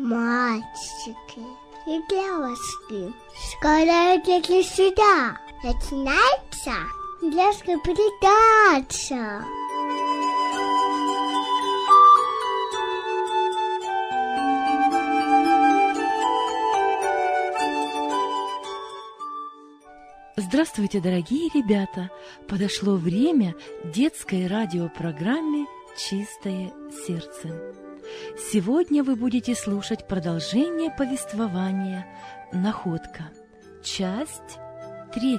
мальчики и девочки, скоро идите сюда. Начинается детская передача. Здравствуйте, дорогие ребята! Подошло время детской радиопрограмме «Чистое сердце». Сегодня вы будете слушать продолжение повествования «Находка». Часть 3.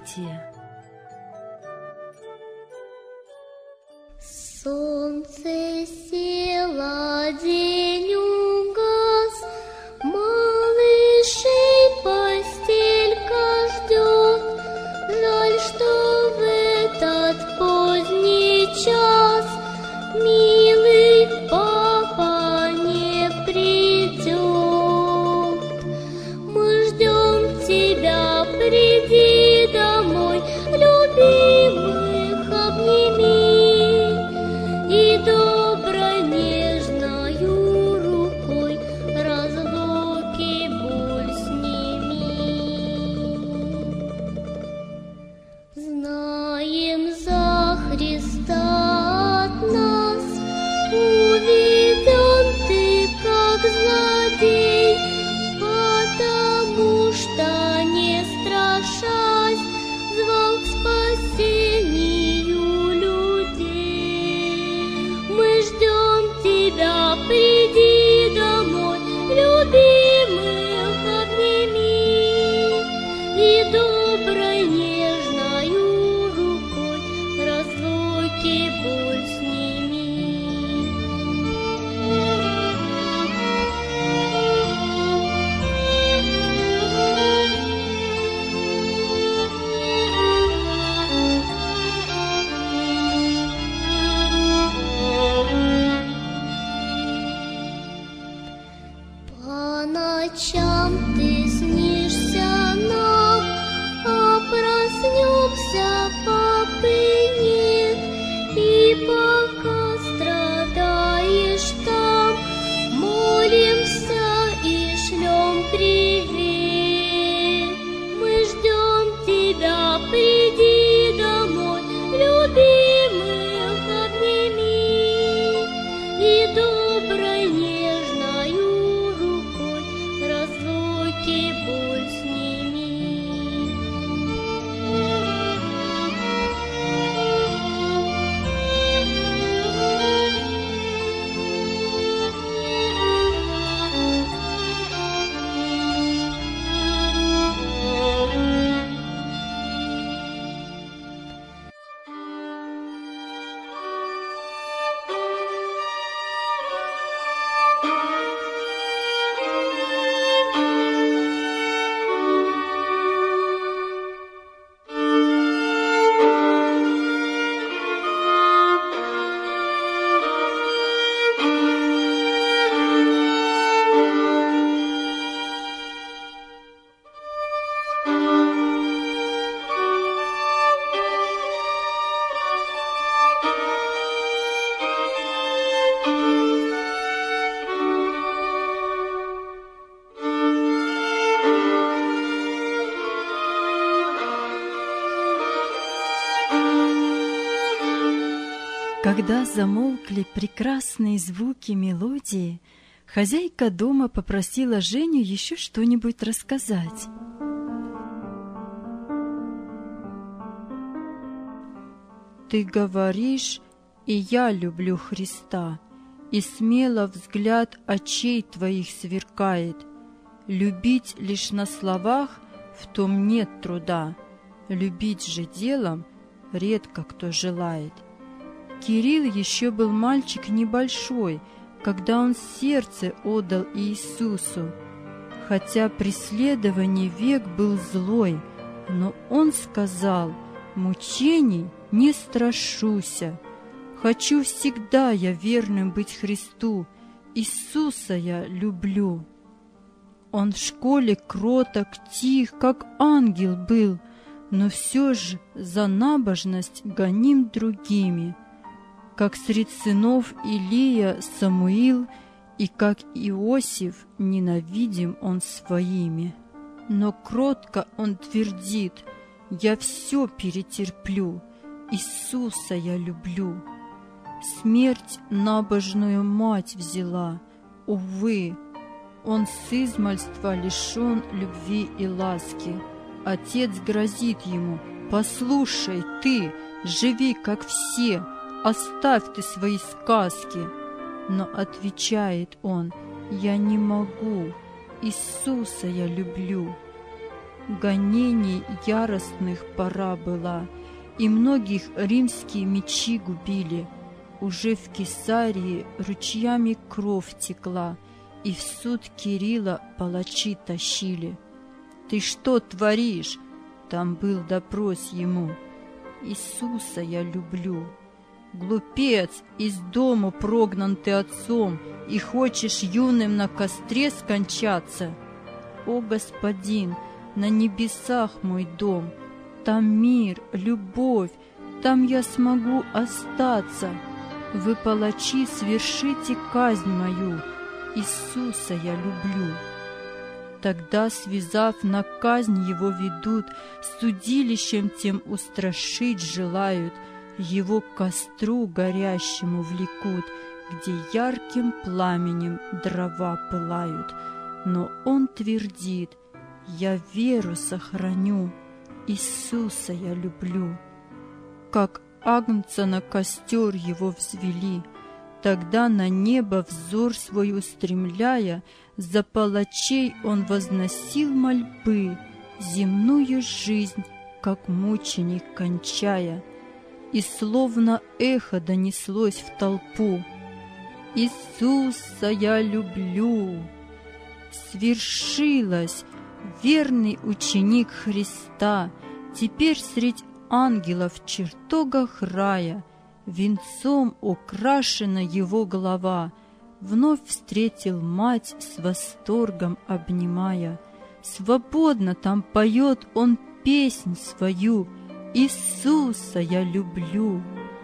Солнце село, день угас, малышей постелька ждет. Жаль, что в этот поздний час милый папа не придет. Мы ждем тебя, приди домой, любимых обними и доброй нежною рукой разлуки боль сними. Знаем, за Христа от нас уведен ты, как злодей, потому что, не страшась, звал к спасению людей. Мы ждем тебя, приди домой, любимых обними и доброй нежною рукой разлуки боль сними. По ночам ты снишься нам, а проснемся, папы нет. И пока страдаешь там, молимся и шлем привет. Мы ждем тебя, приди домой, любимых обними и доброй нежною рукой разлуки боль сними. Когда замолкли прекрасные звуки мелодии, хозяйка дома попросила Женю еще что-нибудь рассказать. «Ты говоришь, и я люблю Христа, и смело взгляд очей твоих сверкает. Любить лишь на словах в том нет труда, любить же делом редко кто желает». Кирилл еще был мальчик небольшой, когда он сердце отдал Иисусу. Хотя преследований век был злой, но он сказал: «Мучений не страшуся. Хочу всегда я верным быть Христу, Иисуса я люблю». Он в школе кроток, тих, как ангел был, но все же за набожность гоним другими. Как средь сынов Илия, Самуил, и, как Иосиф, ненавидим он своими. Но кротко он твердит: «Я все перетерплю, Иисуса я люблю». Смерть набожную мать взяла, увы, он с измальства лишен любви и ласки. Отец грозит ему: «Послушай, ты, живи как все, оставь ты свои сказки». Но отвечает он: «Я не могу, Иисуса я люблю». Гонений яростных пора была, и многих римские мечи губили. Уже в Кесарии ручьями кровь текла, и в суд Кирилла палачи тащили. «Ты что творишь?» — там был допрос ему. «Иисуса я люблю». «Глупец, из дому прогнан ты отцом, и хочешь юным на костре скончаться?» «О, Господин, на небесах мой дом, там мир, любовь, там я смогу остаться. Вы, палачи, свершите казнь мою, Иисуса я люблю». Тогда, связав, на казнь его ведут, судилищем тем устрашить желают, его к костру горящему влекут, где ярким пламенем дрова пылают. Но он твердит: «Я веру сохраню, Иисуса я люблю». Как агнца на костер его взвели, тогда на небо взор свой устремляя, за палачей он возносил мольбы, земную жизнь, как мученик кончая. И словно эхо донеслось в толпу: «Иисуса я люблю». Свершилось! Верный ученик Христа теперь средь ангелов в чертогах рая, венцом украшена его голова, вновь встретил мать с восторгом обнимая. Свободно там поет он песнь свою: «Иисуса я люблю».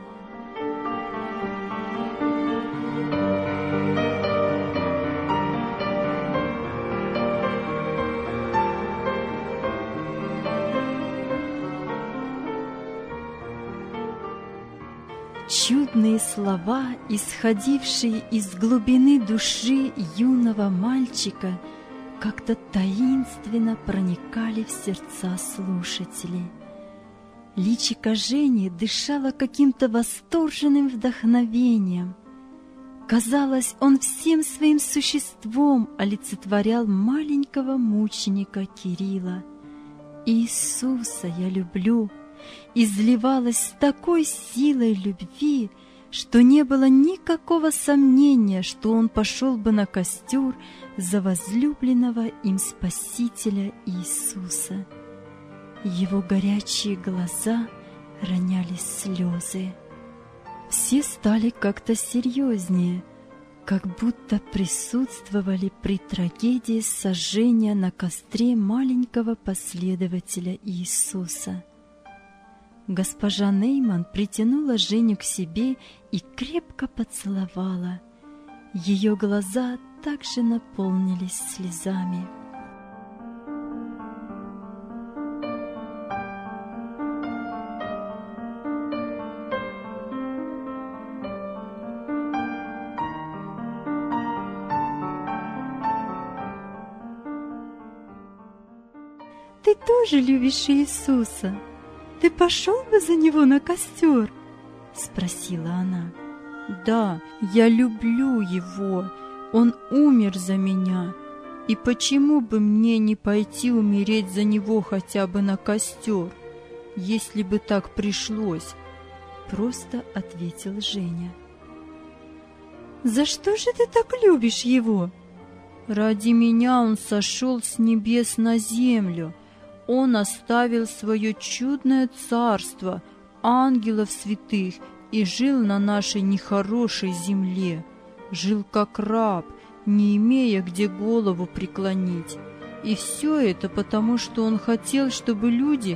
Чудные слова, исходившие из глубины души юного мальчика, как-то таинственно проникали в сердца слушателей. Личико Жени дышало каким-то восторженным вдохновением. Казалось, он всем своим существом олицетворял маленького мученика Кирилла. «Иисуса я люблю» изливалась с такой силой любви, что не было никакого сомнения, что он пошел бы на костер за возлюбленного им Спасителя Иисуса. Его горячие глаза роняли слезы. Все стали как-то серьезнее, как будто присутствовали при трагедии сожжения на костре маленького последователя Иисуса. Госпожа Нейман притянула Женю к себе и крепко поцеловала. Ее глаза также наполнились слезами. «Ты тоже любишь Иисуса? Ты пошел бы за Него на костер?» — спросила она. «Да, я люблю Его, Он умер за меня, и почему бы мне не пойти умереть за Него хотя бы на костер, если бы так пришлось?» — просто ответил Женя. «За что же ты так любишь Его?» «Ради меня Он сошел с небес на землю. Он оставил свое чудное царство, ангелов святых, и жил на нашей нехорошей земле. Жил как раб, не имея где голову преклонить. И все это потому, что он хотел, чтобы люди,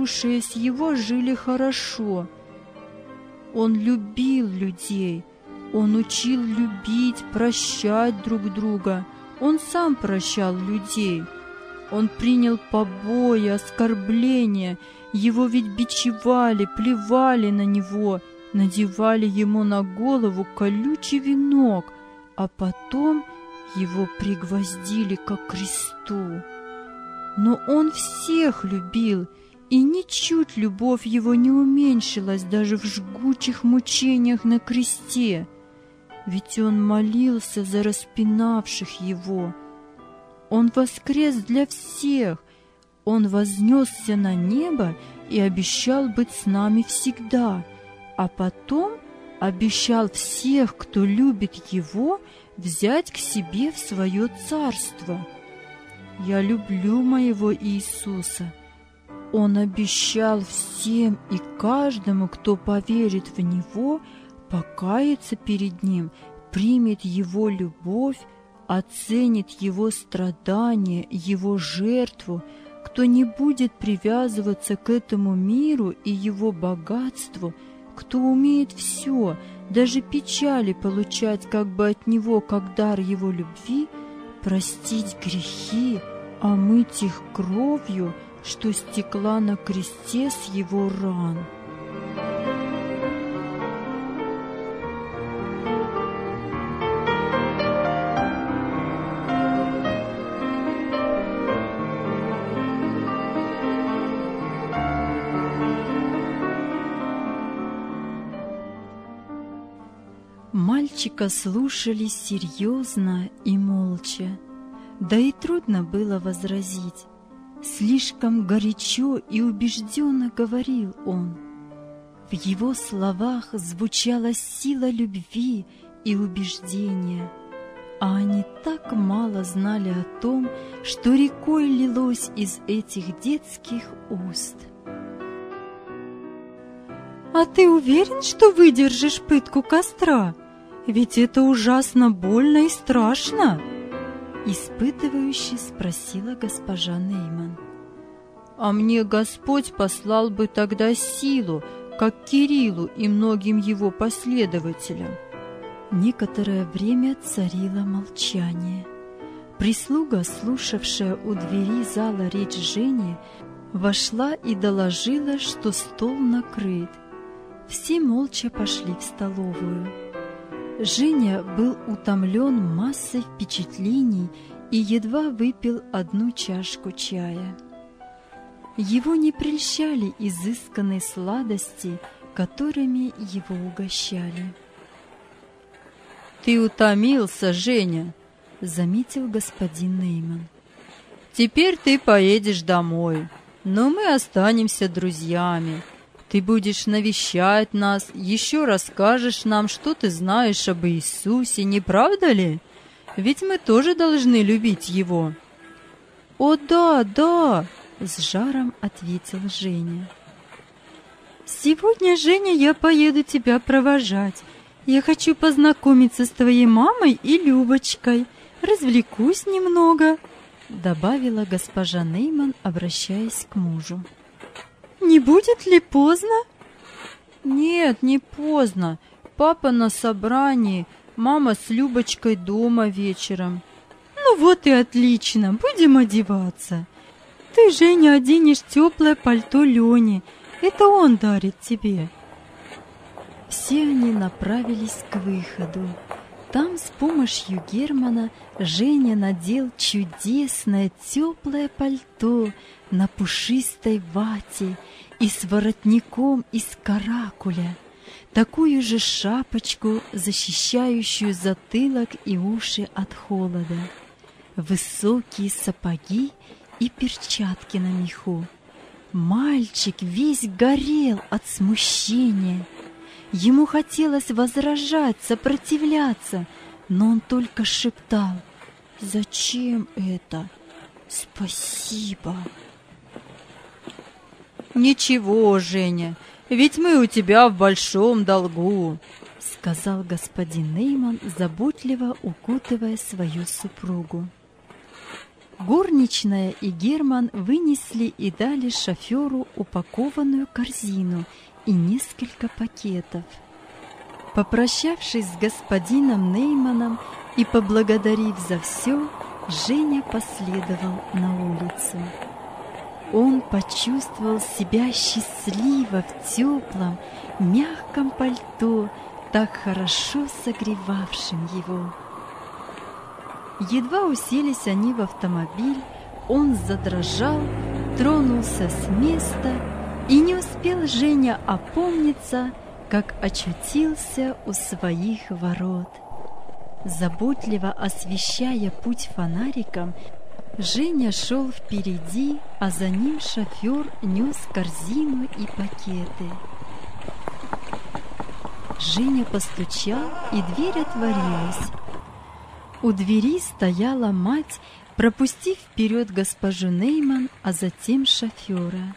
слушаясь его, жили хорошо. Он любил людей, Он учил любить, прощать друг друга. Он сам прощал людей. Он принял побои, оскорбления. Его ведь бичевали, плевали на него, надевали ему на голову колючий венок, а потом его пригвоздили ко кресту. Но он всех любил, и ничуть любовь его не уменьшилась даже в жгучих мучениях на кресте. Ведь он молился за распинавших его. Он воскрес для всех. Он вознесся на небо и обещал быть с нами всегда, а потом обещал всех, кто любит Его, взять к себе в свое царство. Я люблю моего Иисуса. Он обещал всем и каждому, кто поверит в Него, покаяться перед Ним, примет Его любовь, оценит Его страдания, Его жертву, кто не будет привязываться к этому миру и его богатству, кто умеет все, даже печали получать как бы от Него, как дар Его любви, простить грехи, омыть их кровью, что стекла на кресте с Его ран. Мальчика слушали серьезно и молча, да и трудно было возразить. Слишком горячо и убежденно говорил он. В его словах звучала сила любви и убеждения, а они так мало знали о том, что рекой лилось из этих детских уст. «А ты уверен, что выдержишь пытку костра? Ведь это ужасно больно и страшно!» Испытывающе спросила госпожа Нейман. «А мне Господь послал бы тогда силу, как Кириллу и многим его последователям». Некоторое время царило молчание. Прислуга, слушавшая у двери зала речь Жени, вошла и доложила, что стол накрыт. Все молча пошли в столовую. Женя был утомлен массой впечатлений и едва выпил 1 чашку чая. Его не прельщали изысканные сладости, которыми его угощали. «Ты утомился, Женя», — заметил господин Нейман. «Теперь ты поедешь домой, но мы останемся друзьями. Ты будешь навещать нас, еще расскажешь нам, что ты знаешь об Иисусе, не правда ли? Ведь мы тоже должны любить Его». «О, да, да!» — с жаром ответил Женя. «Сегодня, Женя, я поеду тебя провожать. Я хочу познакомиться с твоей мамой и Любочкой, развлекусь немного», — добавила госпожа Нейман, обращаясь к мужу. «Не будет ли поздно?» «Нет, не поздно. Папа на собрании, мама с Любочкой дома вечером». «Ну вот и отлично, будем одеваться. Ты, Женя, оденешь теплое пальто Лене, это он дарит тебе». Все они направились к выходу. Там с помощью Германа Женя надел чудесное теплое пальто на пушистой вате и с воротником из каракуля, такую же шапочку, защищающую затылок и уши от холода, высокие сапоги и перчатки на меху. Мальчик весь горел от смущения. Ему хотелось возражать, сопротивляться, но он только шептал: «Зачем это? Спасибо». «Ничего, Женя, ведь мы у тебя в большом долгу», — сказал господин Нейман, заботливо укутывая свою супругу. Горничная и Герман вынесли и дали шоферу упакованную корзину и несколько пакетов. Попрощавшись с господином Нейманом и поблагодарив за все, Женя последовал на улицу. Он почувствовал себя счастливо в теплом, мягком пальто, так хорошо согревавшим его. Едва уселись они в автомобиль, он задрожал, тронулся с места, и не успел Женя опомниться, как очутился у своих ворот. Заботливо освещая путь фонариком, Женя шел впереди, а за ним шофер нес корзину и пакеты. Женя постучал, и дверь отворилась. У двери стояла мать, пропустив вперед госпожу Нейман, а затем шофера.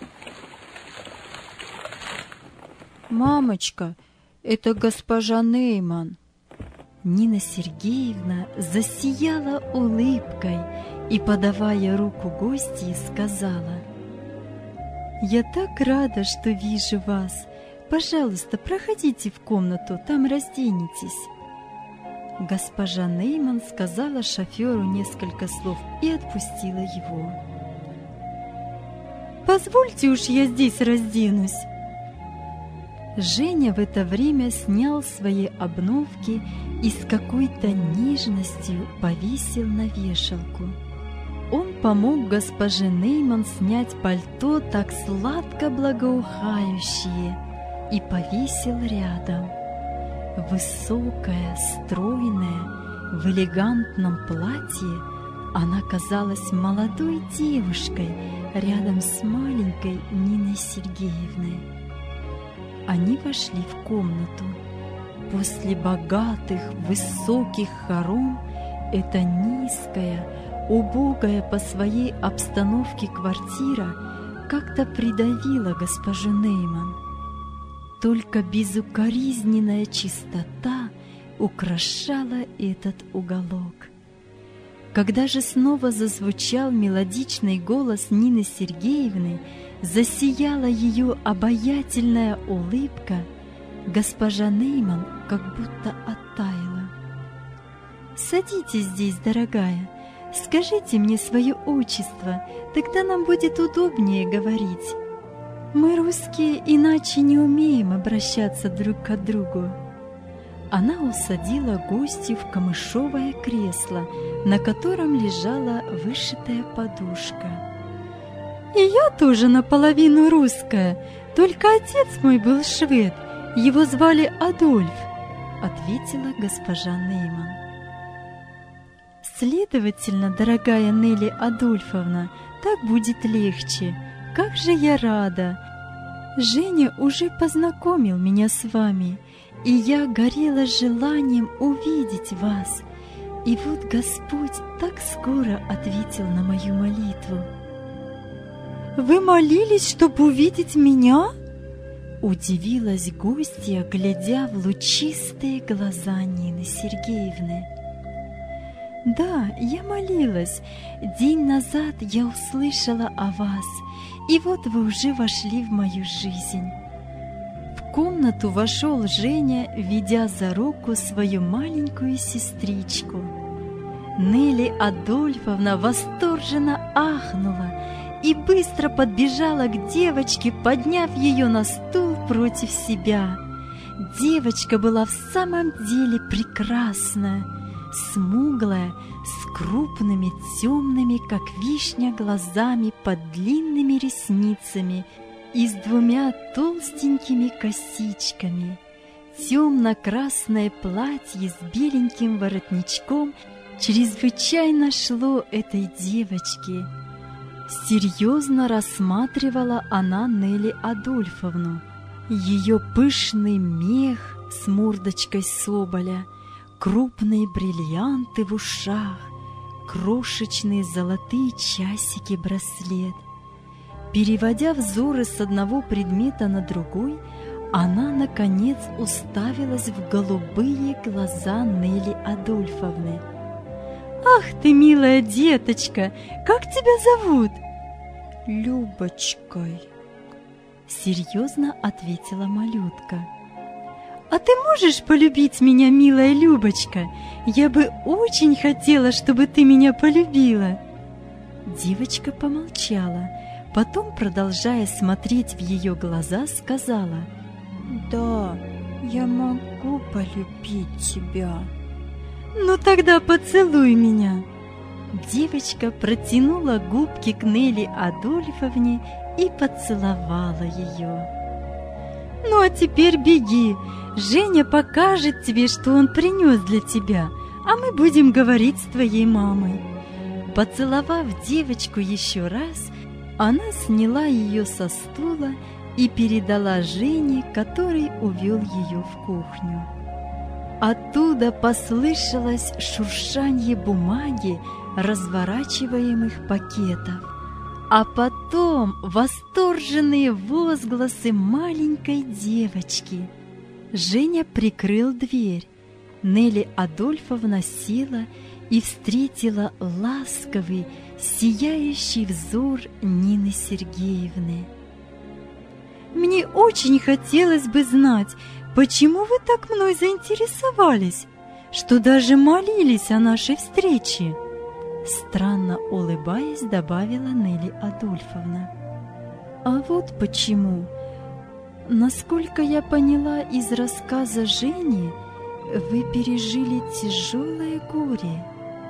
«Мамочка, это госпожа Нейман!» Нина Сергеевна засияла улыбкой и, подавая руку гостье, сказала: «Я так рада, что вижу вас. Пожалуйста, проходите в комнату, там разденетесь». Госпожа Нейман сказала шоферу несколько слов и отпустила его. «Позвольте уж я здесь разденусь». Женя в это время снял свои обновки и с какой-то нежностью повесил на вешалку. Он помог госпоже Нейман снять пальто, так сладко благоухающее, и повесил рядом. Высокая, стройная, в элегантном платье, она казалась молодой девушкой рядом с маленькой Ниной Сергеевной. Они вошли в комнату. После богатых, высоких хором эта низкая, убогая по своей обстановке квартира как-то придавила госпожу Нейман. Только безукоризненная чистота украшала этот уголок. Когда же снова зазвучал мелодичный голос Нины Сергеевны, засияла ее обаятельная улыбка, госпожа Нейман как будто оттаяла. «Садитесь здесь, дорогая, скажите мне свое отчество, тогда нам будет удобнее говорить. Мы, русские, иначе не умеем обращаться друг к другу». Она усадила гостью в камышовое кресло, на котором лежала вышитая подушка. «И я тоже наполовину русская, только отец мой был швед, его звали Адольф», — ответила госпожа Нейман. «Следовательно, дорогая Нелли Адольфовна, так будет легче. Как же я рада! Женя уже познакомил меня с вами, и я горела желанием увидеть вас. И вот Господь так скоро ответил на мою молитву». «Вы молились, чтобы увидеть меня?» Удивилась гостья, глядя в лучистые глаза Нины Сергеевны. «Да, я молилась. День назад я услышала о вас, и вот вы уже вошли в мою жизнь». В комнату вошел Женя, ведя за руку свою маленькую сестричку. Нелли Адольфовна восторженно ахнула и быстро подбежала к девочке, подняв ее на стул против себя. Девочка была в самом деле прекрасная, смуглая, с крупными темными, как вишня, глазами под длинными ресницами и с двумя толстенькими косичками. Темно-красное платье с беленьким воротничком чрезвычайно шло этой девочке. Серьезно рассматривала она Нелли Адольфовну. Ее пышный мех с мордочкой соболя, крупные бриллианты в ушах, крошечные золотые часики-браслет. Переводя взоры с одного предмета на другой, она, наконец, уставилась в голубые глаза Нелли Адольфовны. «Ах ты, милая деточка, как тебя зовут?» «Любочкой», — серьезно ответила малютка. «А ты можешь полюбить меня, милая Любочка? Я бы очень хотела, чтобы ты меня полюбила». Девочка помолчала, потом, продолжая смотреть в ее глаза, сказала: «Да, я могу полюбить тебя». «Ну тогда поцелуй меня». Девочка протянула губки к Нелли Адольфовне и поцеловала ее. «Ну а теперь беги, Женя покажет тебе, что он принес для тебя, а мы будем говорить с твоей мамой». Поцеловав девочку еще раз, она сняла ее со стула и передала Жене, который увел ее в кухню. Оттуда послышалось шуршанье бумаги, разворачиваемых пакетов, а потом восторженные возгласы маленькой девочки. Женя прикрыл дверь. Нелли Адольфовна села и встретила ласковый, сияющий взор Нины Сергеевны. «Мне очень хотелось бы знать, почему вы так мной заинтересовались, что даже молились о нашей встрече», странно улыбаясь, добавила Нелли Адольфовна. «А вот почему. Насколько я поняла из рассказа Жени, вы пережили тяжелое горе,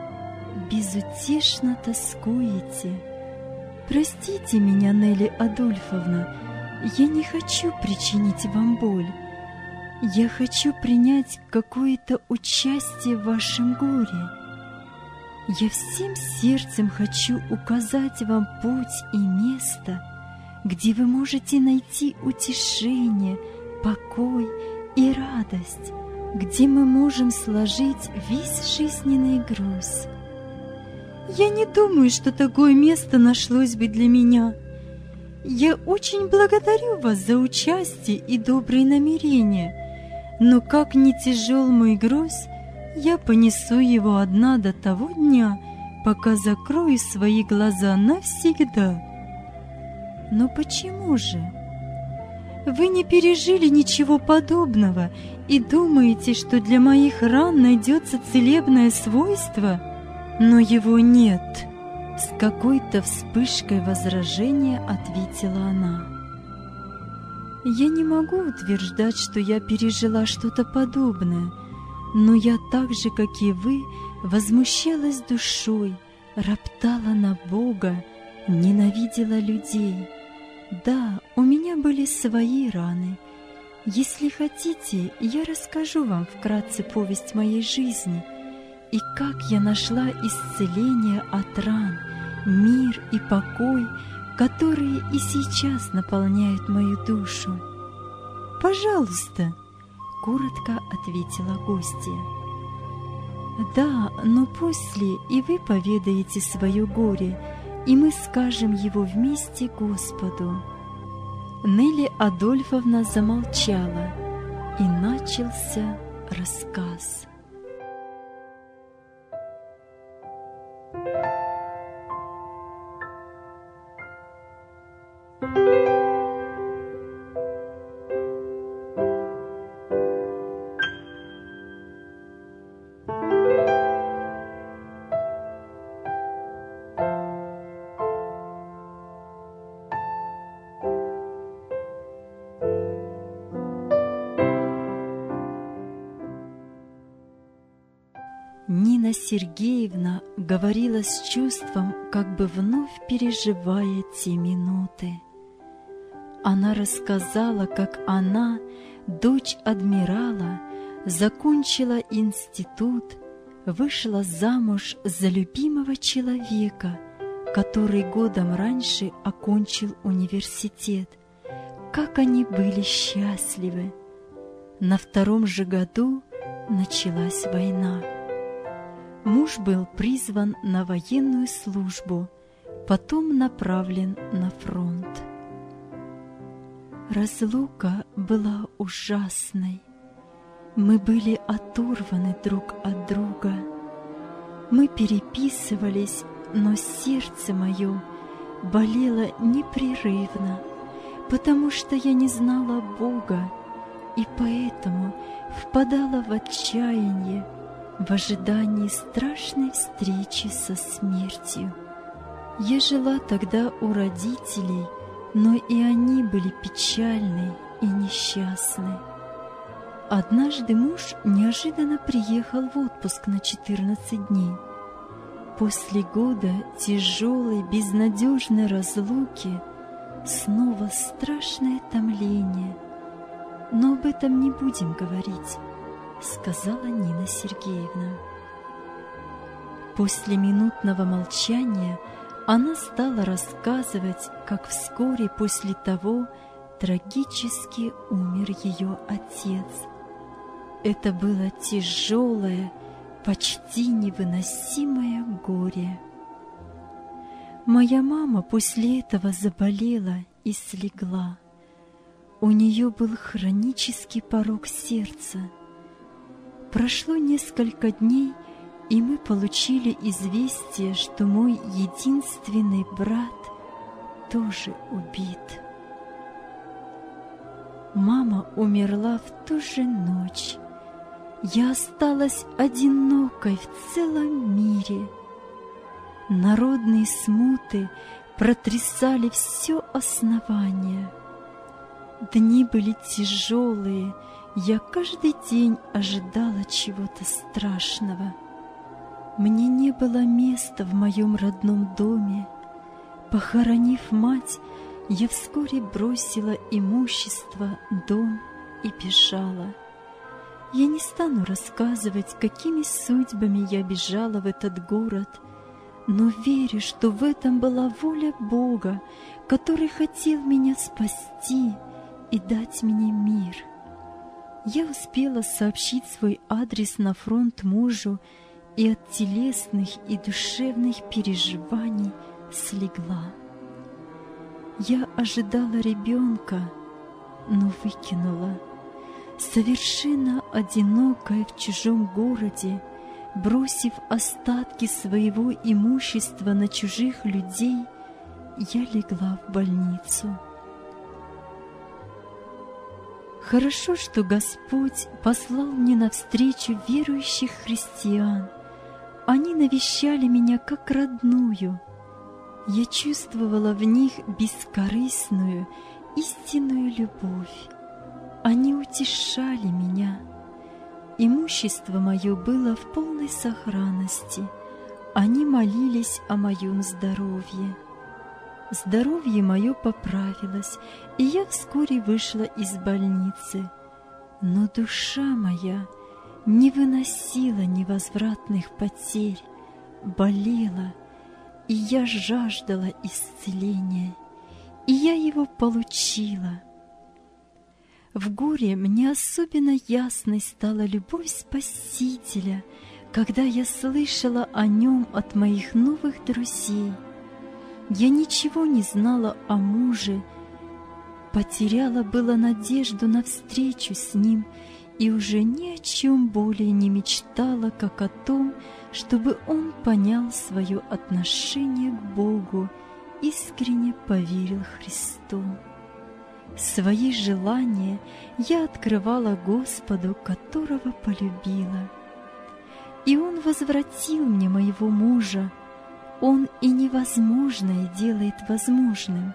безутешно тоскуете. Простите меня, Нелли Адольфовна, я не хочу причинить вам боль. Я хочу принять какое-то участие в вашем горе. Я всем сердцем хочу указать вам путь и место, где вы можете найти утешение, покой и радость, где мы можем сложить весь жизненный груз. Я не думаю, что такое место нашлось бы для меня. Я очень благодарю вас за участие и добрые намерения, но как ни тяжел мой груз, я понесу его одна до того дня, пока закрою свои глаза навсегда». «Но почему же? Вы не пережили ничего подобного и думаете, что для моих ран найдется целебное свойство? Но его нет», — с какой-то вспышкой возражения ответила она. «Я не могу утверждать, что я пережила что-то подобное, но я так же, как и вы, возмущалась душой, роптала на Бога, ненавидела людей. Да, у меня были свои раны. Если хотите, я расскажу вам вкратце повесть моей жизни и как я нашла исцеление от ран, мир и покой, которые и сейчас наполняют мою душу». «Пожалуйста», — коротко ответила гостья. «Да, но после и вы поведаете свое горе, и мы скажем его вместе Господу». Нелли Адольфовна замолчала, и начался рассказ. Нина Сергеевна говорила с чувством, как бы вновь переживая те минуты. Она рассказала, как она, дочь адмирала, закончила институт, вышла замуж за любимого человека, который годом раньше окончил университет. Как они были счастливы! На 2-м же году началась война. Муж был призван на военную службу, потом направлен на фронт. Разлука была ужасной. Мы были оторваны друг от друга. Мы переписывались, но сердце мое болело непрерывно, потому что я не знала Бога, и поэтому впадала в отчаяние в ожидании страшной встречи со смертью. Я жила тогда у родителей, но и они были печальны и несчастны. Однажды муж неожиданно приехал в отпуск на 14 дней. После года тяжелой, безнадежной разлуки снова страшное томление. «Но об этом не будем говорить», — сказала Нина Сергеевна. После минутного молчания она стала рассказывать, как вскоре после того трагически умер ее отец. Это было тяжелое, почти невыносимое горе. Моя мама после этого заболела и слегла. У нее был хронический порок сердца. Прошло несколько дней, и мы получили известие, что мой единственный брат тоже убит. Мама умерла в ту же ночь. Я осталась одинокой в целом мире. Народные смуты протрясали все основание. Дни были тяжелые, я каждый день ожидала чего-то страшного. Мне не было места в моем родном доме. Похоронив мать, я вскоре бросила имущество, дом и бежала. Я не стану рассказывать, какими судьбами я бежала в этот город, но верю, что в этом была воля Бога, который хотел меня спасти и дать мне мир. Я успела сообщить свой адрес на фронт мужу, и от телесных и душевных переживаний слегла. Я ожидала ребенка, но выкинула. Совершенно одинокая в чужом городе, бросив остатки своего имущества на чужих людей, я легла в больницу. Хорошо, что Господь послал мне навстречу верующих христиан. Они навещали меня как родную. Я чувствовала в них бескорыстную, истинную любовь. Они утешали меня. Имущество мое было в полной сохранности. Они молились о моем здоровье. Здоровье мое поправилось, и я вскоре вышла из больницы. Но душа моя не выносила невозвратных потерь, болела, и я жаждала исцеления, и я его получила. В горе мне особенно ясной стала любовь Спасителя, когда я слышала о нем от моих новых друзей. Я ничего не знала о муже, потеряла было надежду на встречу с ним и уже ни о чем более не мечтала, как о том, чтобы он понял свое отношение к Богу, искренне поверил Христу. Свои желания я открывала Господу, которого полюбила. И Он возвратил мне моего мужа. Он и невозможное делает возможным.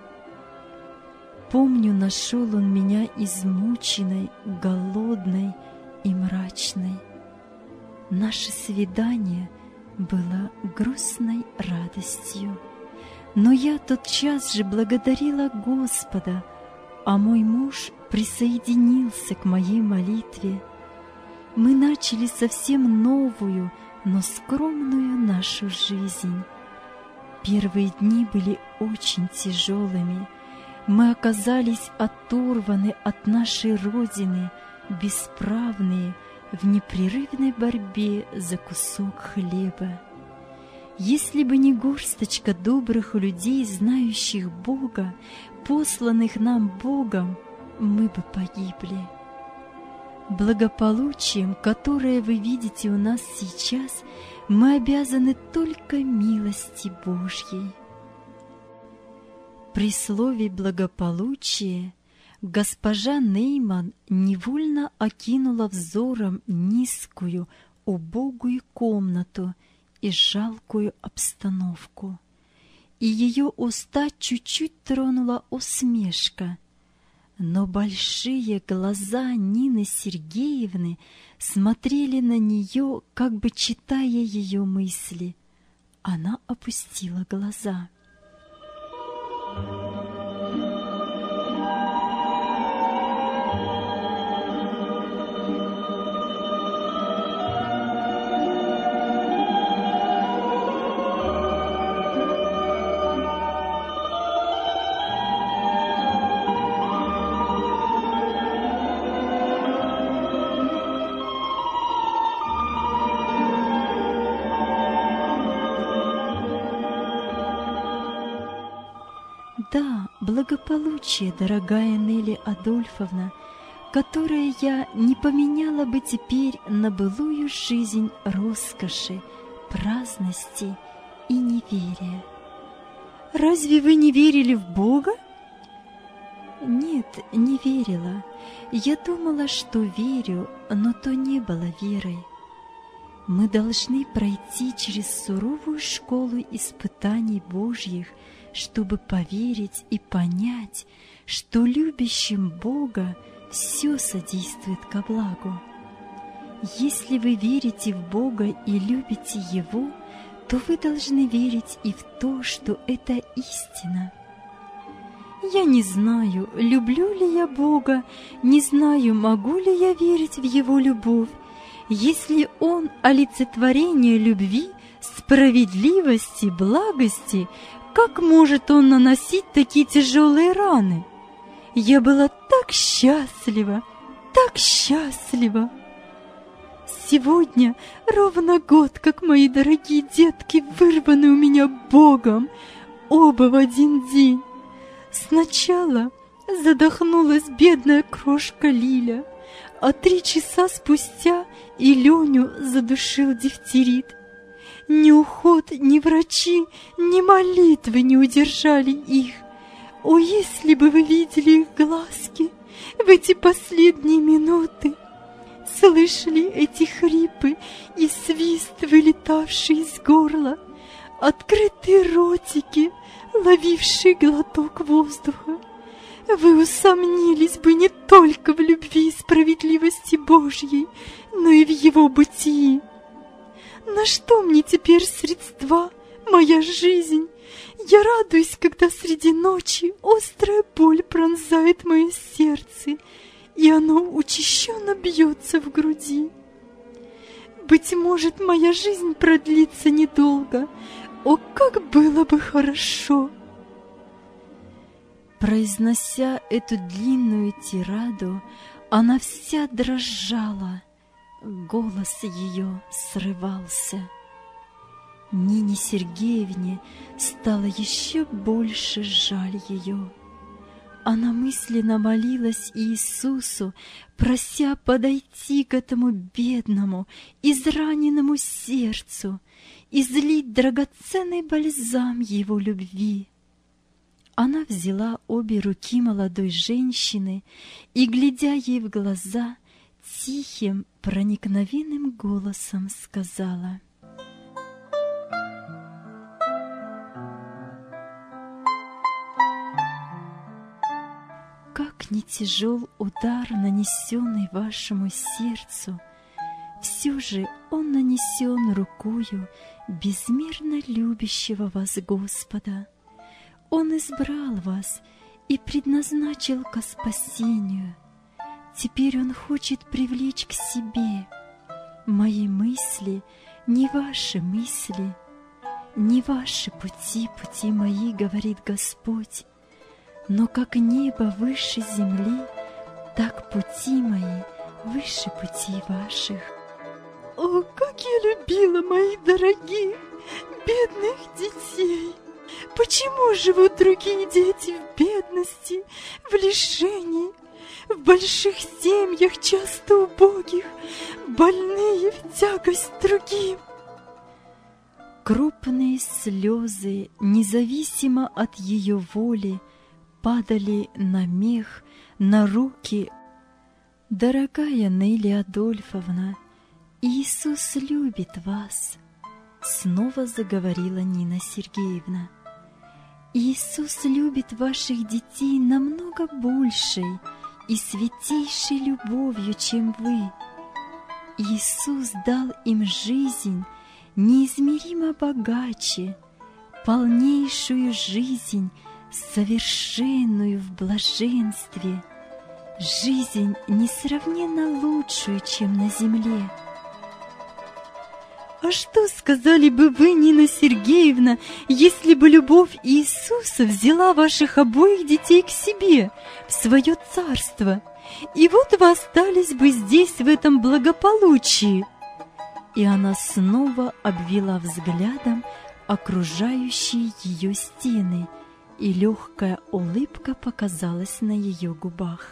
Помню, нашел Он меня измученной, голодной и мрачной. Наше свидание было грустной радостью. Но я тотчас же благодарила Господа, а мой муж присоединился к моей молитве. Мы начали совсем новую, но скромную нашу жизнь. Первые дни были очень тяжелыми. Мы оказались оторваны от нашей Родины, бесправные, в непрерывной борьбе за кусок хлеба. Если бы не горсточка добрых людей, знающих Бога, посланных нам Богом, мы бы погибли. Благополучием, которое вы видите у нас сейчас, мы обязаны только милости Божьей. При слове «благополучие» госпожа Нейман невольно окинула взором низкую, убогую комнату и жалкую обстановку, и ее уста чуть-чуть тронула усмешка. Но большие глаза Нины Сергеевны смотрели на нее, как бы читая ее мысли. Она опустила глаза. Да, благополучие, дорогая Нелли Адольфовна, которое я не поменяла бы теперь на былую жизнь роскоши, праздности и неверия. Разве вы не верили в Бога? Нет, не верила. Я думала, что верю, но то не было верой. Мы должны пройти через суровую школу испытаний Божьих, чтобы поверить и понять, что любящим Бога все содействует ко благу. Если вы верите в Бога и любите Его, то вы должны верить и в то, что это истина. Я не знаю, люблю ли я Бога, не знаю, могу ли я верить в Его любовь, если Он олицетворение любви, справедливости, благости. Как может Он наносить такие тяжелые раны? Я была так счастлива, так счастлива. Сегодня ровно год, как мои дорогие детки вырваны у меня Богом, оба в один день. Сначала задохнулась бедная крошка Лиля, а 3 часа спустя и Леню задушил дифтерит. Ни уход, ни врачи, ни молитвы не удержали их. О, если бы вы видели их глазки в эти последние минуты, слышали эти хрипы и свист, вылетавший из горла, открытые ротики, ловившие глоток воздуха, вы усомнились бы не только в любви и справедливости Божьей, но и в Его бытии. На что мне теперь средства, моя жизнь? Я радуюсь, когда среди ночи острая боль пронзает мое сердце, и оно учащенно бьется в груди. Быть может, моя жизнь продлится недолго. О, как было бы хорошо! Произнося эту длинную тираду, она вся дрожала. Голос ее срывался. Нине Сергеевне стало еще больше жаль ее. Она мысленно молилась Иисусу, прося подойти к этому бедному, израненному сердцу, излить драгоценный бальзам Его любви. Она взяла обе руки молодой женщины и, глядя ей в глаза, тихим, проникновенным голосом сказала: «Как не тяжел удар, нанесенный вашему сердцу, все же он нанесен рукою безмерно любящего вас Господа. Он избрал вас и предназначил ко спасению. Теперь Он хочет привлечь к себе. Мои мысли не ваши мысли, не ваши пути, пути мои, говорит Господь. Но как небо выше земли, так пути мои выше пути ваших». О, как я любила моих дорогих, бедных детей! Почему живут другие дети в бедности, в лишении, в больших семьях, часто убогих, больные в тягость другим? Крупные слезы, независимо от ее воли, падали на мех, на руки. Дорогая Нелли Адольфовна, Иисус любит вас, снова заговорила Нина Сергеевна. Иисус любит ваших детей намного большей и святейшей любовью, чем вы. Иисус дал им жизнь неизмеримо богаче, полнейшую жизнь, совершенную в блаженстве, жизнь несравненно лучшую, чем на земле. А что сказали бы вы, Нина Сергеевна, если бы любовь Иисуса взяла ваших обоих детей к себе, в свое царство, и вот вы остались бы здесь в этом благополучии? И она снова обвела взглядом окружающие ее стены, и легкая улыбка показалась на ее губах.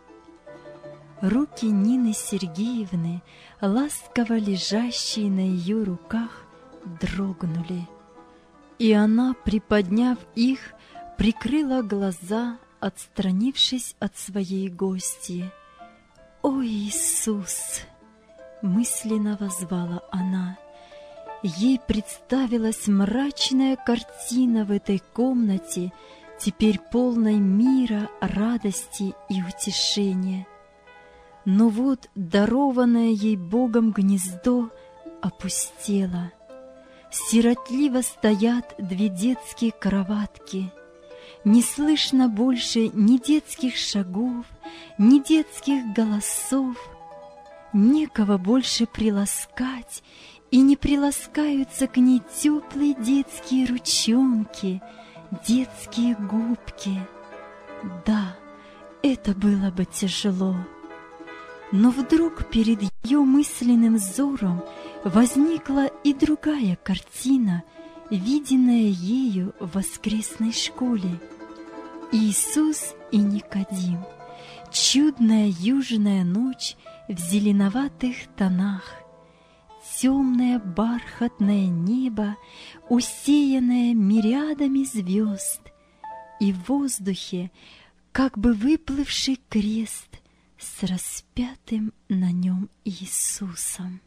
Руки Нины Сергеевны, ласково лежащие на ее руках, дрогнули, и она, приподняв их, прикрыла глаза, отстранившись от своей гостьи. «О, Иисус!» — мысленно воззвала она. Ей представилась мрачная картина в этой комнате, теперь полной мира, радости и утешения. Но вот дарованное ей Богом гнездо опустело. Сиротливо стоят две детские кроватки. Не слышно больше ни детских шагов, ни детских голосов. Некого больше приласкать, и не приласкаются к ней теплые детские ручонки, детские губки. Да, это было бы тяжело. Но вдруг перед ее мысленным взором возникла и другая картина, виденная ею в воскресной школе. Иисус и Никодим. Чудная южная ночь в зеленоватых тонах. Темное бархатное небо, усеянное мириадами звезд. И в воздухе как бы выплывший крест с распятым на нем Иисусом.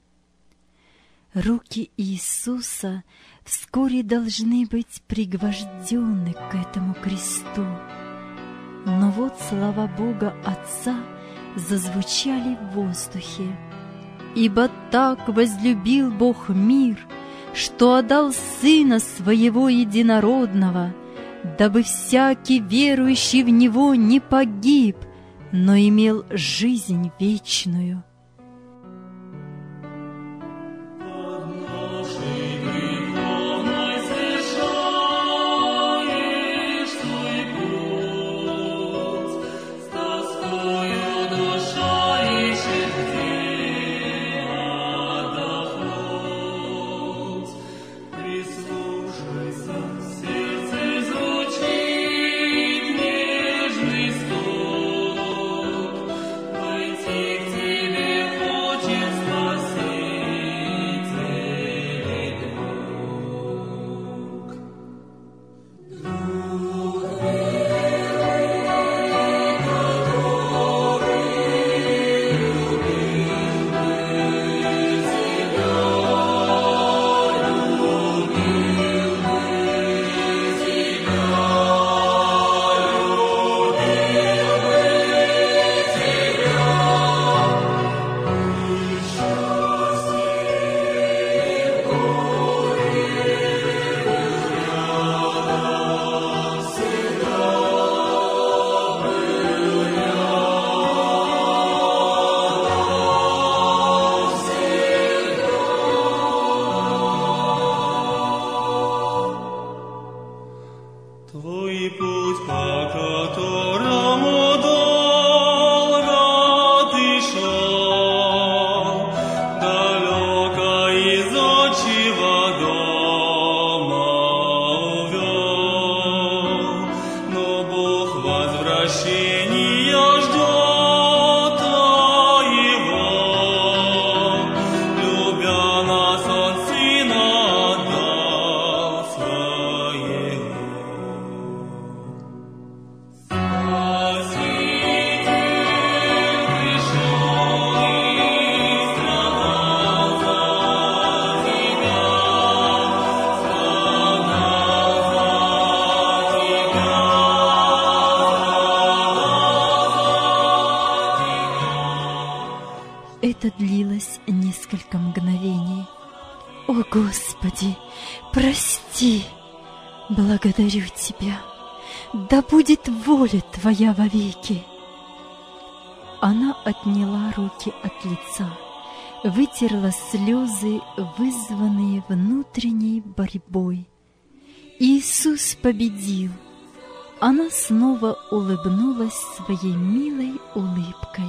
Руки Иисуса вскоре должны быть пригвождены к этому кресту. Но вот слова Бога Отца зазвучали в воздухе. «Ибо так возлюбил Бог мир, что отдал Сына Своего Единородного, дабы всякий верующий в Него не погиб, но имел жизнь вечную». Тебе несколько мгновений. «О, Господи, прости! Благодарю Тебя! Да будет воля Твоя вовеки!» Она отняла руки от лица, вытерла слезы, вызванные внутренней борьбой. Иисус победил. Она снова улыбнулась своей милой улыбкой.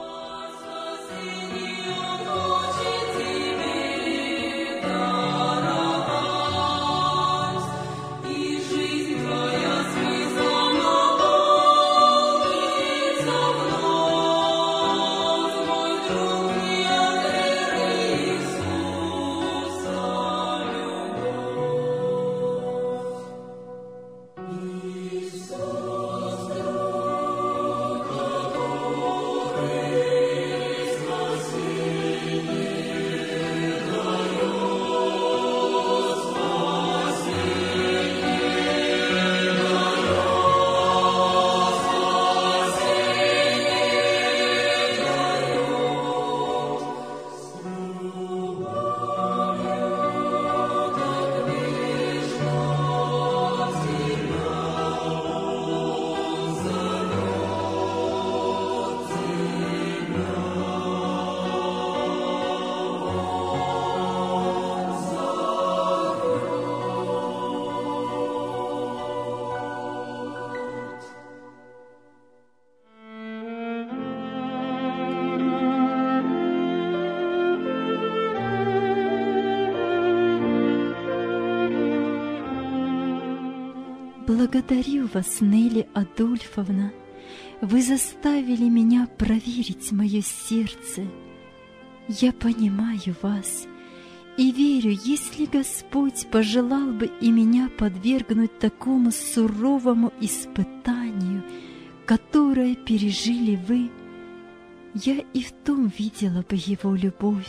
Благодарю вас, Нелли Адольфовна. Вы заставили меня проверить мое сердце. Я понимаю вас и верю, если Господь пожелал бы и меня подвергнуть такому суровому испытанию, которое пережили вы, я и в том видела бы Его любовь.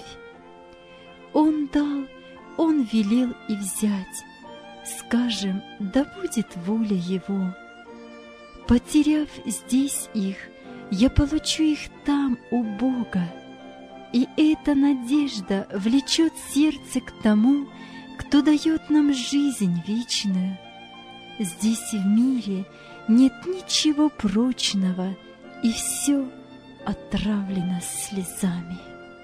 Он дал, Он велел и взять. Скажем, да будет воля Его. Потеряв здесь их, я получу их там, у Бога. И эта надежда влечет сердце к тому, кто дает нам жизнь вечную. Здесь в мире нет ничего прочного, и все отравлено слезами.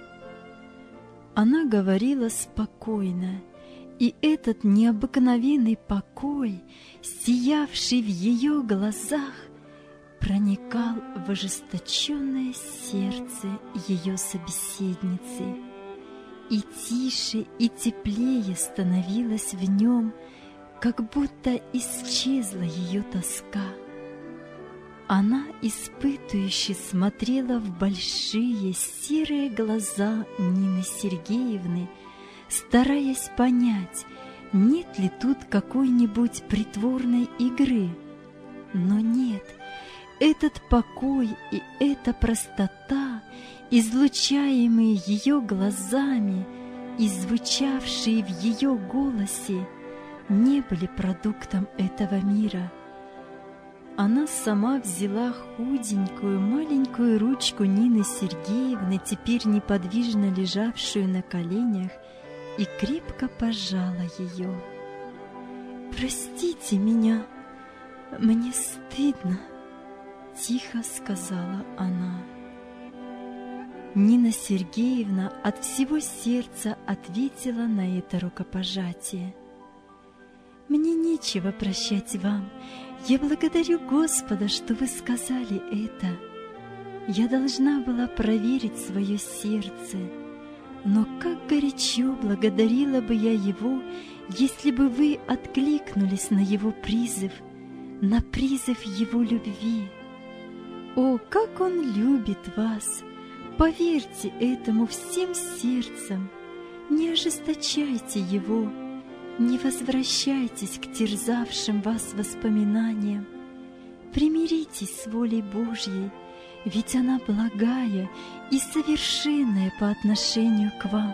Она говорила спокойно, и этот необыкновенный покой, сиявший в ее глазах, проникал в ожесточенное сердце ее собеседницы, и тише и теплее становилось в нем, как будто исчезла ее тоска. Она испытующе смотрела в большие серые глаза Нины Сергеевны, стараясь понять, нет ли тут какой-нибудь притворной игры. Но нет, этот покой и эта простота, излучаемые ее глазами и звучавшие в ее голосе, не были продуктом этого мира. Она сама взяла худенькую маленькую ручку Нины Сергеевны, теперь неподвижно лежавшую на коленях, и крепко пожала ее. «Простите меня, мне стыдно», — тихо сказала она. Нина Сергеевна от всего сердца ответила на это рукопожатие. «Мне нечего прощать вам. Я благодарю Господа, что вы сказали это. Я должна была проверить свое сердце. Но как горячо благодарила бы я Его, если бы вы откликнулись на Его призыв, на призыв Его любви. О, как Он любит вас! Поверьте этому всем сердцем, не ожесточайте Его, не возвращайтесь к терзавшим вас воспоминаниям, примиритесь с волей Божьей, ведь она благая и совершенная по отношению к вам.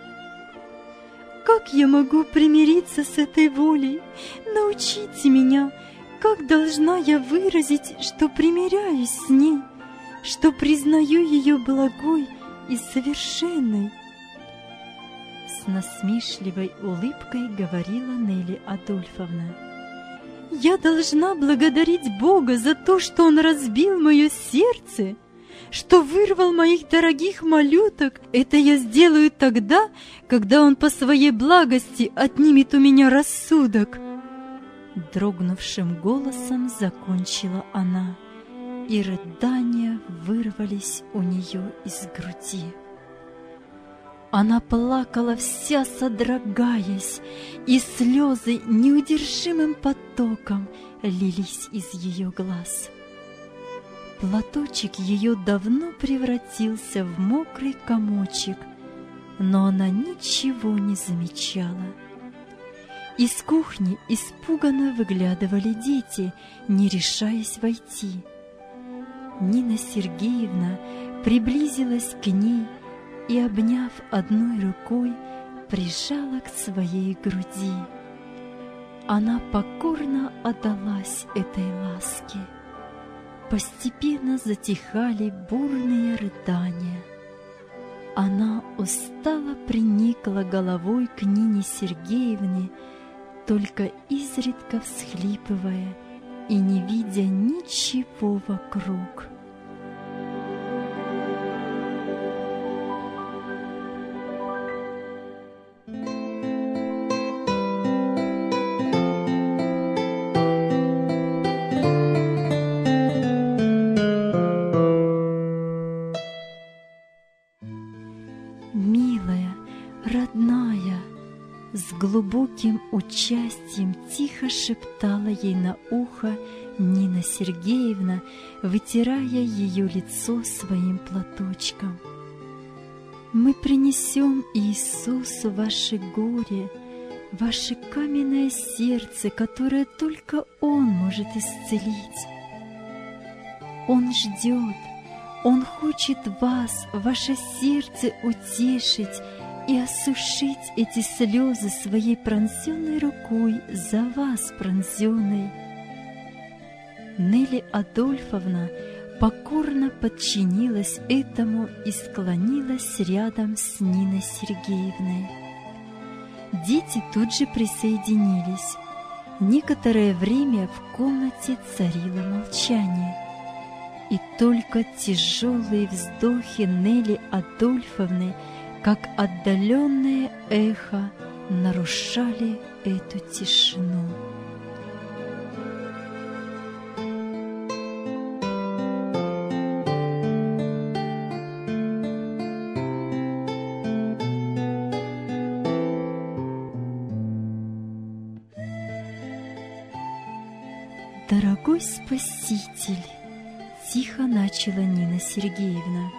Как я могу примириться с этой волей? Научите меня, как должна я выразить, что примиряюсь с ней, что признаю ее благой и совершенной. С насмешливой улыбкой говорила Нелли Адольфовна. «Я должна благодарить Бога за то, что Он разбил мое сердце, что вырвал моих дорогих малюток. Это я сделаю тогда, когда Он по своей благости отнимет у меня рассудок». Дрогнувшим голосом закончила она, и рыдания вырвались у нее из груди. Она плакала вся содрогаясь, и слезы неудержимым потоком лились из ее глаз. Платочек ее давно превратился в мокрый комочек, но она ничего не замечала. Из кухни испуганно выглядывали дети, не решаясь войти. Нина Сергеевна приблизилась к ней и, обняв одной рукой, прижала к своей груди. Она покорно отдалась этой ласке. Постепенно затихали бурные рыдания. Она устало приникла головой к Нине Сергеевне, только изредка всхлипывая и не видя ничего вокруг. «Милая, родная!» С глубоким участием тихо шептала ей на ухо Нина Сергеевна, вытирая ее лицо своим платочком. «Мы принесем Иисусу ваше горе, ваше каменное сердце, которое только Он может исцелить. Он ждет, Он хочет вас, ваше сердце утешить и осушить эти слезы своей пронзенной рукой за вас пронзенной». Нелли Адольфовна покорно подчинилась этому и склонилась рядом с Ниной Сергеевной. Дети тут же присоединились. Некоторое время в комнате царило молчание, и только тяжелые вздохи Нелли Адольфовны, как отдаленное эхо, нарушали эту тишину. «Дорогой Спаситель!» — тихо начала Нина Сергеевна.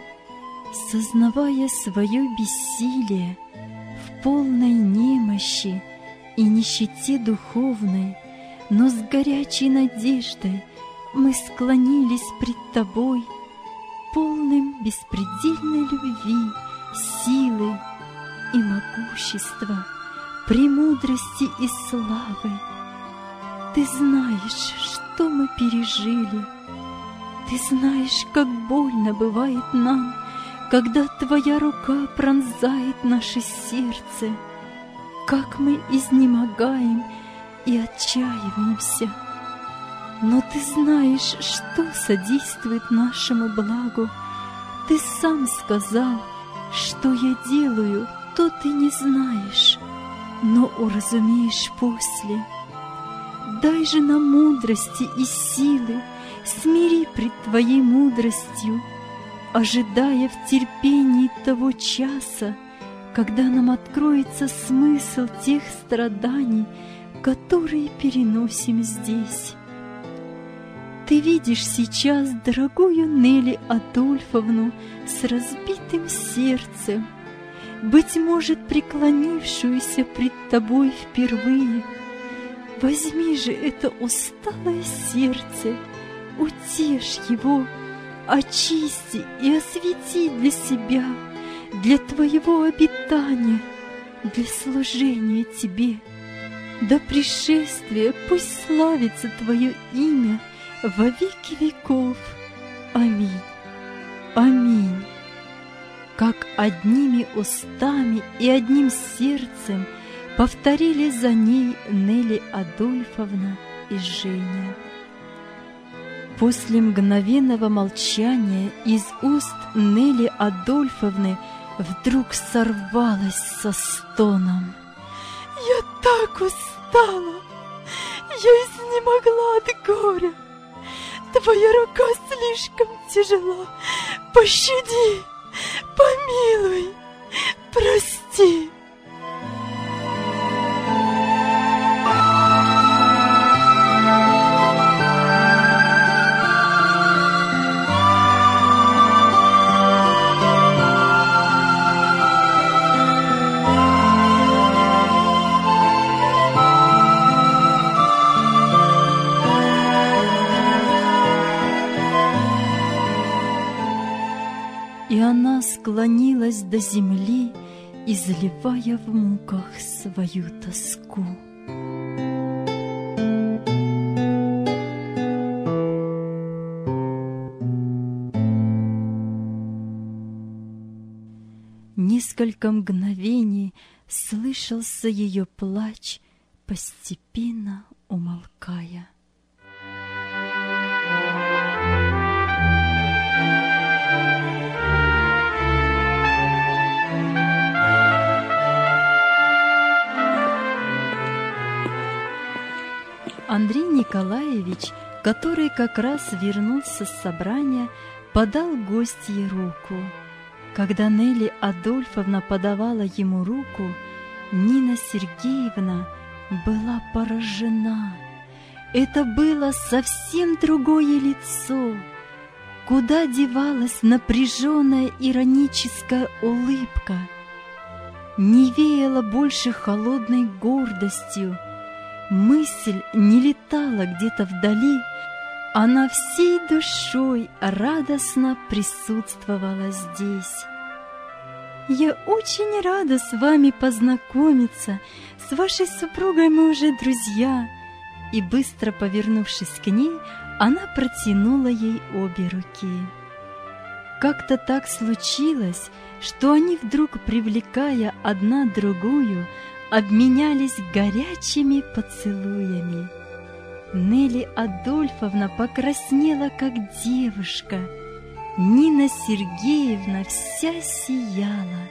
«Сознавая свое бессилие в полной немощи и нищете духовной, но с горячей надеждой мы склонились пред Тобой, полным беспредельной любви, силы и могущества, премудрости и славы. Ты знаешь, что мы пережили. Ты знаешь, как больно бывает нам, когда Твоя рука пронзает наше сердце, как мы изнемогаем и отчаиваемся. Но Ты знаешь, что содействует нашему благу. Ты сам сказал, что я делаю, то Ты не знаешь, но уразумеешь после. Дай же нам мудрости и силы, смири пред Твоей мудростью, ожидая в терпении того часа, когда нам откроется смысл тех страданий, которые переносим здесь. Ты видишь сейчас дорогую Нелли Адольфовну с разбитым сердцем, быть может, преклонившуюся пред Тобой впервые. Возьми же это усталое сердце, утешь его, очисти и освети для себя, для Твоего обитания, для служения Тебе. До пришествия пусть славится Твое имя во веки веков. Аминь. Аминь. Как одними устами и одним сердцем повторили за ней Нелли Адольфовна и Женя. После мгновенного молчания из уст Нелли Адольфовны вдруг сорвалась со стоном: «Я так устала! Я изнемогла от горя! Твоя рука слишком тяжела! Пощади! Помилуй! Прости!» И она склонилась до земли, изливая в муках свою тоску. Несколько мгновений слышался ее плач, постепенно умолкая. Андрей Николаевич, который как раз вернулся с собрания, подал гостье руку. Когда Нелли Адольфовна подавала ему руку, Нина Сергеевна была поражена. Это было совсем другое лицо. Куда девалась напряженная ироническая улыбка? Не веяло больше холодной гордостью. Мысль не летала где-то вдали, она всей душой радостно присутствовала здесь. «Я очень рада с вами познакомиться, с вашей супругой мы уже друзья». И быстро повернувшись к ней, она протянула ей обе руки. Как-то так случилось, что они вдруг, привлекая одна другую, обменялись горячими поцелуями. Нелли Адольфовна покраснела, как девушка. Нина Сергеевна вся сияла.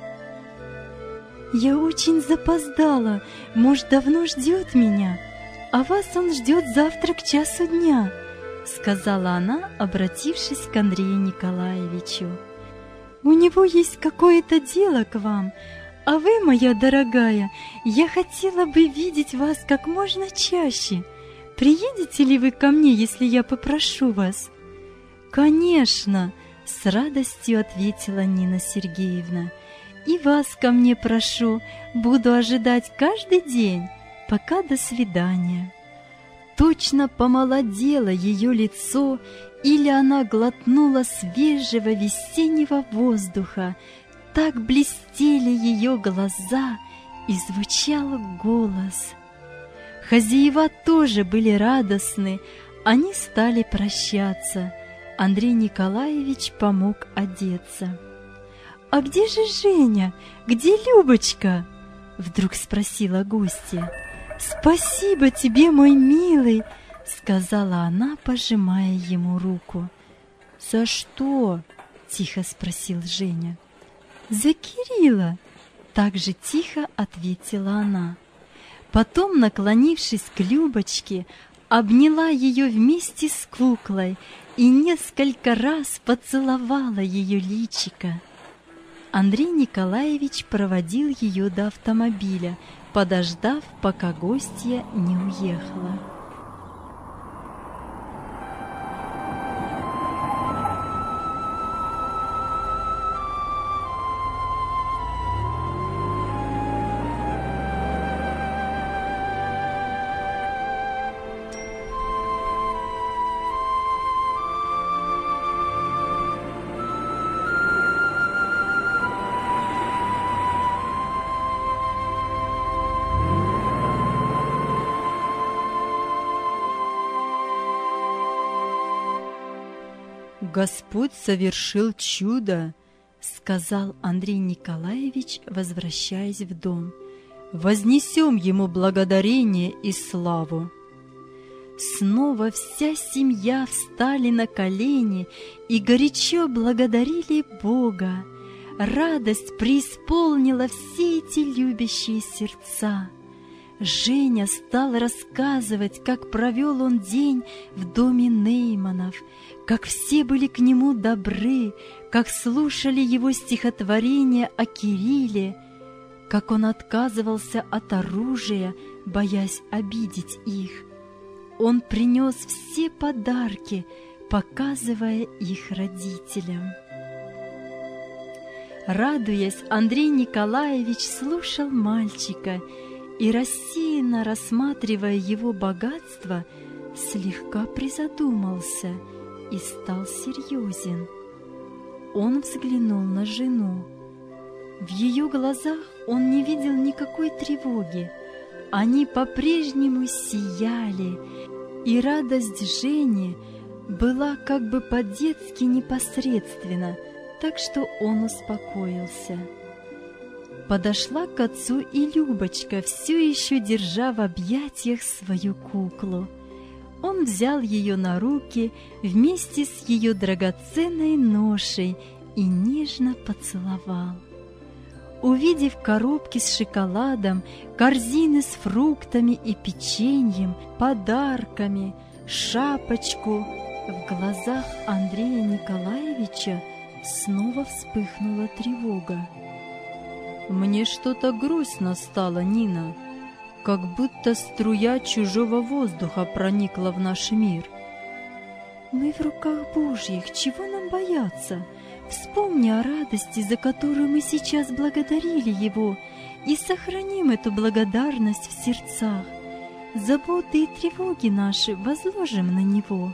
«Я очень запоздала, муж давно ждет меня, а вас он ждет завтра к часу дня», сказала она, обратившись к Андрею Николаевичу. «У него есть какое-то дело к вам, а вы, моя дорогая, я хотела бы видеть вас как можно чаще. Приедете ли вы ко мне, если я попрошу вас?» «Конечно!» — с радостью ответила Нина Сергеевна. «И вас ко мне прошу, буду ожидать каждый день. Пока до свидания». Точно помолодело ее лицо, или она глотнула свежего весеннего воздуха. Так блестели ее глаза, и звучал голос. Хозяева тоже были радостны, они стали прощаться. Андрей Николаевич помог одеться. «А где же Женя? Где Любочка?» Вдруг спросила гостья. «Спасибо тебе, мой милый!» сказала она, пожимая ему руку. «За что?» тихо спросил Женя. «За Кирилла!» так же тихо ответила она. Потом, наклонившись к Любочке, обняла ее вместе с куклой и несколько раз поцеловала ее личико. Андрей Николаевич проводил ее до автомобиля, подождав, пока гостья не уехала. Господь совершил чудо. сказал Андрей Николаевич, возвращаясь в дом. «Вознесем ему благодарение и славу». Снова вся семья встали на колени и горячо благодарили Бога. Радость преисполнила все эти любящие сердца. Женя стал рассказывать, как провел он день в доме Нейманов, как все были к нему добры, как слушали его стихотворения о Кирилле, как он отказывался от оружия, боясь обидеть их. Он принес все подарки, показывая их родителям. Радуясь, Андрей Николаевич слушал мальчика и, рассеянно рассматривая его богатство, слегка призадумался и стал серьезен. Он взглянул на жену. В ее глазах он не видел никакой тревоги. Они по-прежнему сияли, и радость Жени была как бы по-детски непосредственна, так что он успокоился. Подошла к отцу и Любочка, все еще держа в объятиях свою куклу. Он взял ее на руки вместе с ее драгоценной ношей и нежно поцеловал. Увидев коробки с шоколадом, корзины с фруктами и печеньем, подарками, шапочку, в глазах Андрея Николаевича снова вспыхнула тревога. «Мне что-то грустно стало, Нина, как будто струя чужого воздуха проникла в наш мир». «Мы в руках Божьих, чего нам бояться? Вспомни о радости, за которую мы сейчас благодарили Его, и сохраним эту благодарность в сердцах. Заботы и тревоги наши возложим на Него».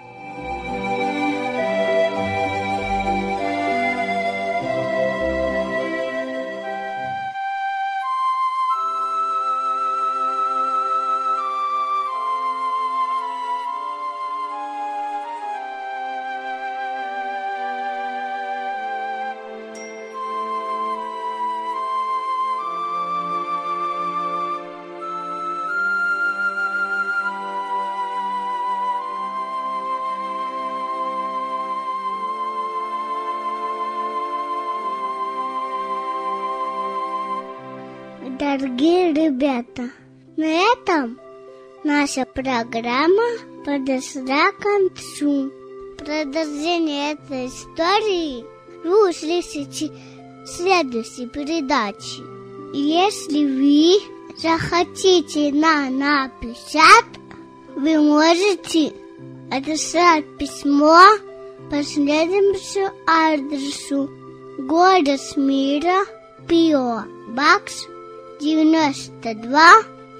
Дорогие ребята, на этом наша программа подошла к концу. Продолжение этой истории вы услышите в следующей передаче. И если вы захотите нам написать, вы можете отослать письмо по следующему адресу: город Мира, P.O. Box 92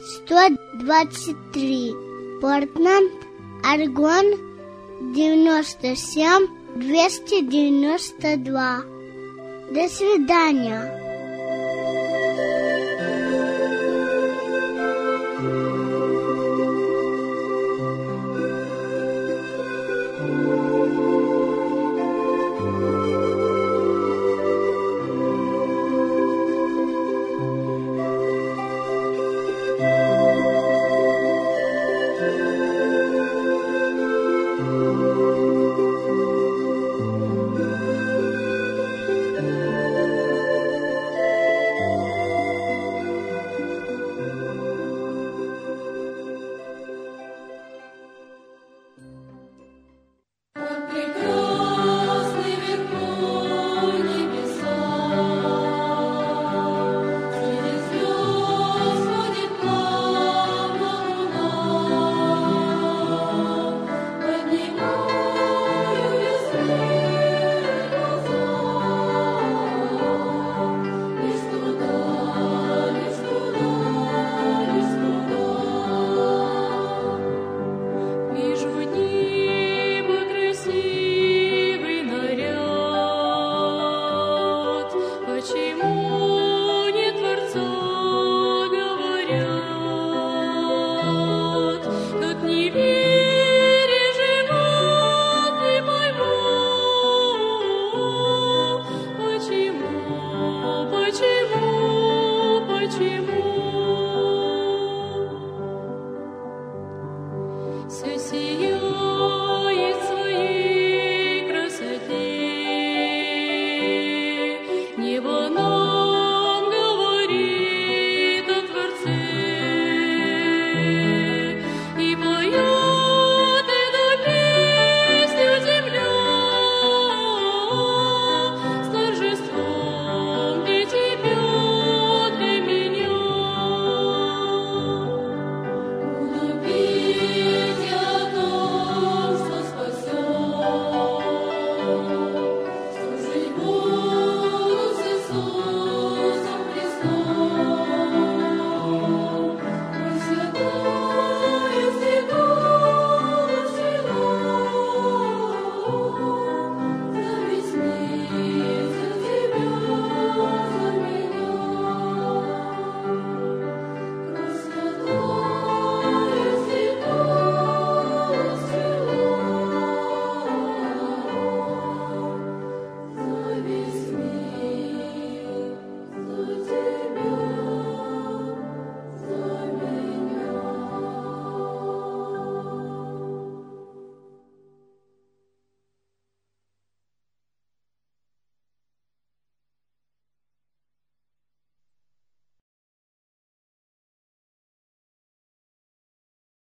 123, Портленд, Орегон 97 292. До свидания.